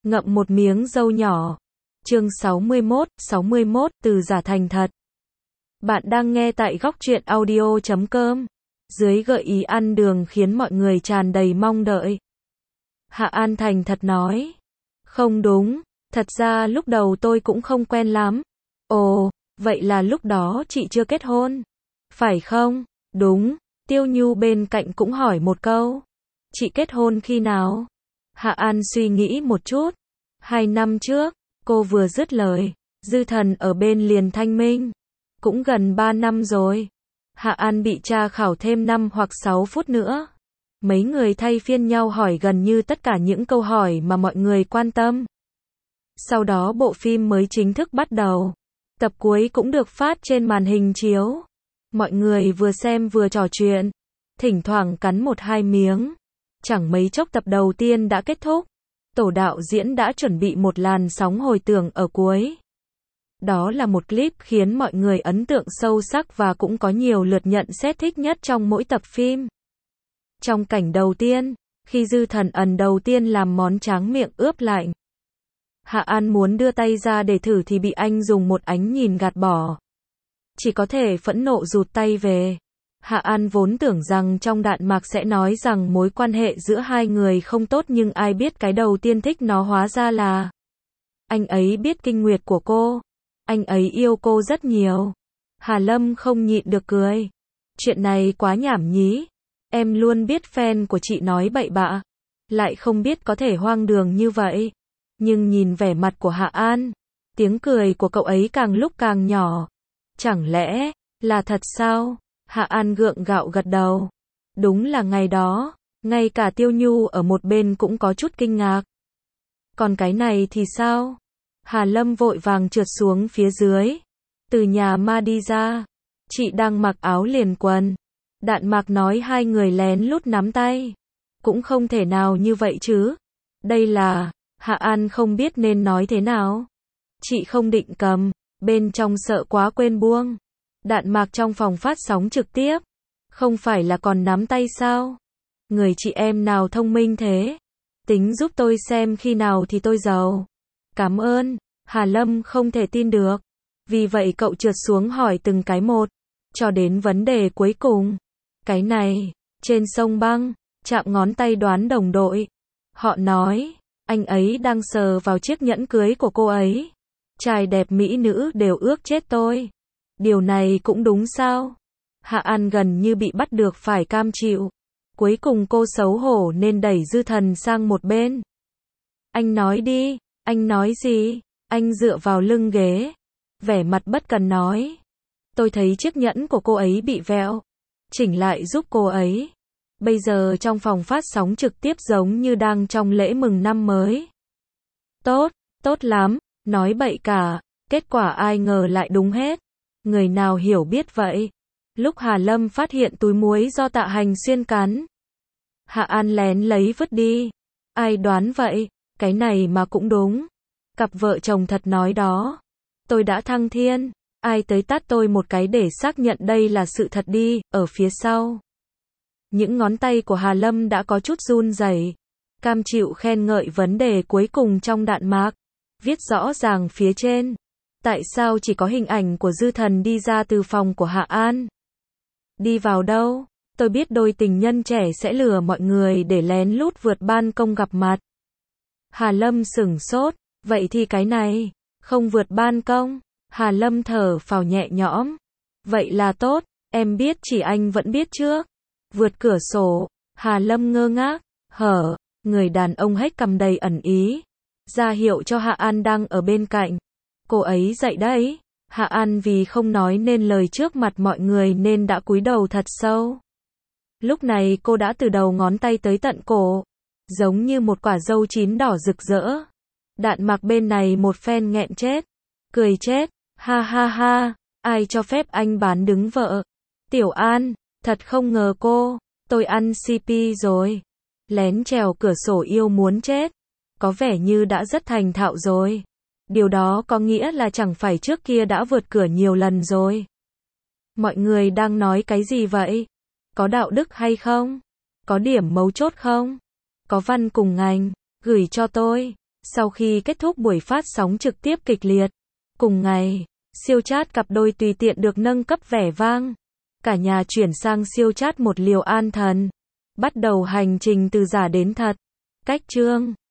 ngậm một miếng dâu nhỏ. Chương 61, từ giả thành thật. Bạn đang nghe tại góc truyện audio.com. Dưới gợi ý ăn đường khiến mọi người tràn đầy mong đợi. Hạ An thành thật nói. Không đúng, thật ra lúc đầu tôi cũng không quen lắm. Ồ, vậy là lúc đó chị chưa kết hôn, phải không? Đúng, Tiêu Nhu bên cạnh cũng hỏi một câu. Chị kết hôn khi nào? Hạ An suy nghĩ một chút. 2 năm trước, cô vừa dứt lời, Dư Thần ở bên liền thanh minh. Cũng gần 3 năm rồi. Hạ An bị tra khảo thêm 5 hoặc 6 phút nữa. Mấy người thay phiên nhau hỏi gần như tất cả những câu hỏi mà mọi người quan tâm. Sau đó bộ phim mới chính thức bắt đầu. Tập cuối cũng được phát trên màn hình chiếu. Mọi người vừa xem vừa trò chuyện, thỉnh thoảng cắn 1-2 miếng. Chẳng mấy chốc tập đầu tiên đã kết thúc. Tổ đạo diễn đã chuẩn bị một làn sóng hồi tưởng ở cuối. Đó là một clip khiến mọi người ấn tượng sâu sắc và cũng có nhiều lượt nhận xét thích nhất trong mỗi tập phim. Trong cảnh đầu tiên, khi Dư Thần ẩn đầu tiên làm món tráng miệng ướp lạnh, Hạ An muốn đưa tay ra để thử thì bị anh dùng một ánh nhìn gạt bỏ. Chỉ có thể phẫn nộ rụt tay về. Hạ An vốn tưởng rằng trong đạn mạc sẽ nói rằng mối quan hệ giữa hai người không tốt, nhưng ai biết cái đầu tiên thích nó hóa ra là anh ấy biết kinh nguyệt của cô. Anh ấy yêu cô rất nhiều. Hà Lâm không nhịn được cười. Chuyện này quá nhảm nhí. Em luôn biết fan của chị nói bậy bạ, lại không biết có thể hoang đường như vậy. Nhưng nhìn vẻ mặt của Hạ An, tiếng cười của cậu ấy càng lúc càng nhỏ. Chẳng lẽ là thật sao? Hạ An gượng gạo gật đầu. Đúng là ngày đó, ngay cả Tiêu Nhu ở một bên cũng có chút kinh ngạc. Còn cái này thì sao? Hà Lâm vội vàng trượt xuống phía dưới. Từ nhà ma đi ra. Chị đang mặc áo liền quần. Đạn mạc nói hai người lén lút nắm tay. Cũng không thể nào như vậy chứ. Đây là... Hạ An không biết nên nói thế nào. Chị không định cầm. Bên trong sợ quá quên buông. Đạn mạc trong phòng phát sóng trực tiếp. Không phải là còn nắm tay sao? Người chị em nào thông minh thế? Tính giúp tôi xem khi nào thì tôi giàu. Cảm ơn. Hà Lâm không thể tin được. Vì vậy cậu trượt xuống hỏi từng cái một. Cho đến vấn đề cuối cùng. Cái này, trên sông băng, chạm ngón tay đoán đồng đội. Họ nói, anh ấy đang sờ vào chiếc nhẫn cưới của cô ấy. Trai đẹp mỹ nữ đều ước chết tôi. Điều này cũng đúng sao? Hạ An gần như bị bắt được phải cam chịu. Cuối cùng cô xấu hổ nên đẩy Dư Thần sang một bên. Anh nói đi, anh nói gì? Anh dựa vào lưng ghế. Vẻ mặt bất cần nói. Tôi thấy chiếc nhẫn của cô ấy bị vẹo. Chỉnh lại giúp cô ấy. Bây giờ trong phòng phát sóng trực tiếp giống như đang trong lễ mừng năm mới. Tốt, tốt lắm, nói bậy cả. Kết quả ai ngờ lại đúng hết. Người nào hiểu biết vậy. Lúc Hà Lâm phát hiện túi muối do Tạ Hành Xuyên cắn, Hạ An lén lấy vứt đi. Ai đoán vậy? Cái này mà cũng đúng. Cặp vợ chồng thật nói đó. Tôi đã thăng thiên. Ai tới tát tôi một cái để xác nhận đây là sự thật đi. Ở phía sau, những ngón tay của Hà Lâm đã có chút run rẩy. Cam chịu khen ngợi vấn đề cuối cùng trong đạn mạc. Viết rõ ràng phía trên. Tại sao chỉ có hình ảnh của Dư Thần đi ra từ phòng của Hạ An? Đi vào đâu? Tôi biết đôi tình nhân trẻ sẽ lừa mọi người để lén lút vượt ban công gặp mặt. Hà Lâm sửng sốt. Vậy thì cái này, không vượt ban công. Hà Lâm thở phào nhẹ nhõm. Vậy là tốt, em biết chỉ anh vẫn biết trước. Vượt cửa sổ. Hà Lâm ngơ ngác. Hở, người đàn ông hếch cằm đầy ẩn ý. Ra hiệu cho Hạ An đang ở bên cạnh. Cô ấy dậy đấy. Hạ An vì không nói nên lời trước mặt mọi người nên đã cúi đầu thật sâu. Lúc này cô đã từ đầu ngón tay tới tận cổ. Giống như một quả dâu chín đỏ rực rỡ. Đạn mạc bên này một phen nghẹn chết. Cười chết. Ha ha ha. Ai cho phép anh bán đứng vợ? Tiểu An, thật không ngờ tôi ăn CP rồi. Lén trèo cửa sổ yêu muốn chết. Có vẻ như đã rất thành thạo rồi. Điều đó có nghĩa là chẳng phải trước kia đã vượt cửa nhiều lần rồi. Mọi người đang nói cái gì vậy? Có đạo đức hay không? Có điểm mấu chốt không? Có văn cùng ngành, gửi cho tôi. Sau khi kết thúc buổi phát sóng trực tiếp kịch liệt, cùng ngày, siêu chat cặp đôi tùy tiện được nâng cấp vẻ vang. Cả nhà chuyển sang siêu chat một liều an thần. Bắt đầu hành trình từ giả đến thật. Cách chương